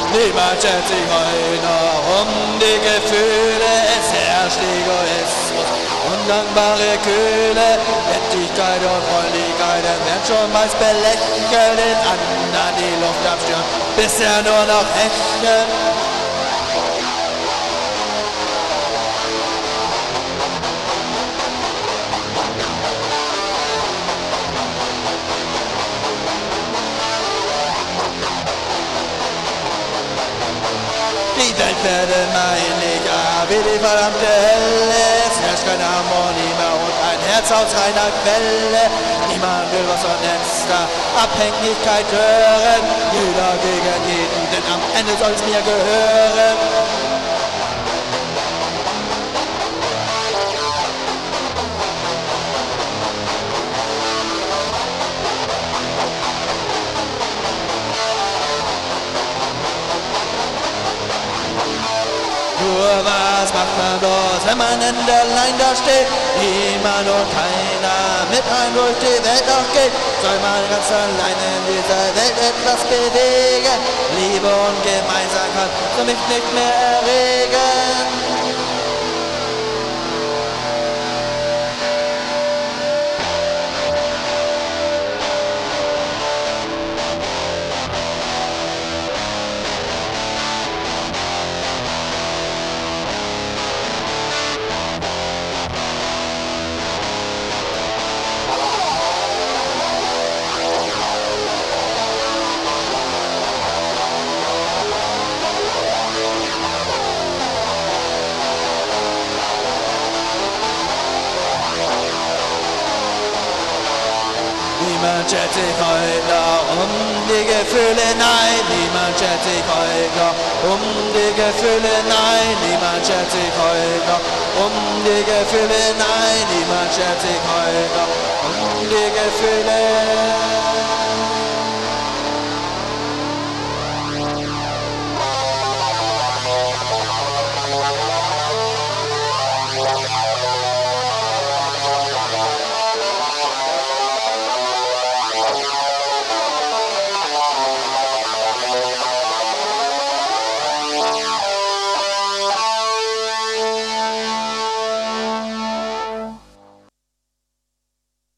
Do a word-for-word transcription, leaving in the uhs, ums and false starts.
Niemand schert sich heute noch um die Gefühle, es herrscht Egoismus, undankbare Kühle, Nettigkeit und Freundlichkeit werden schon meist belächelt, den anderen die Luft abstürmt, bisher nur noch hecheln. Die Welt werde meiniger wie die verdammte Hölle. Es herrscht keine Harmonie mehr und ein Herz aus reiner Quelle. Niemand will was von letzter Abhängigkeit hören. Jeder gegen jeden, denn am Ende soll's mir gehören. Nur was macht man bloß, wenn man in der Line da steht? Niemand und keiner mit einem durch die Welt auch geht. Soll man ganz allein in dieser Welt etwas bewegen? Liebe und Gemeinsamkeit soll mich nicht mehr erregen. Niemand schert sich heute noch um die Gefühle, nein, niemand schert sich heute noch um die Gefühle, nein, niemand schert sich heute noch um die Gefühle, nein, niemand schert sich heute noch um die Gefühle.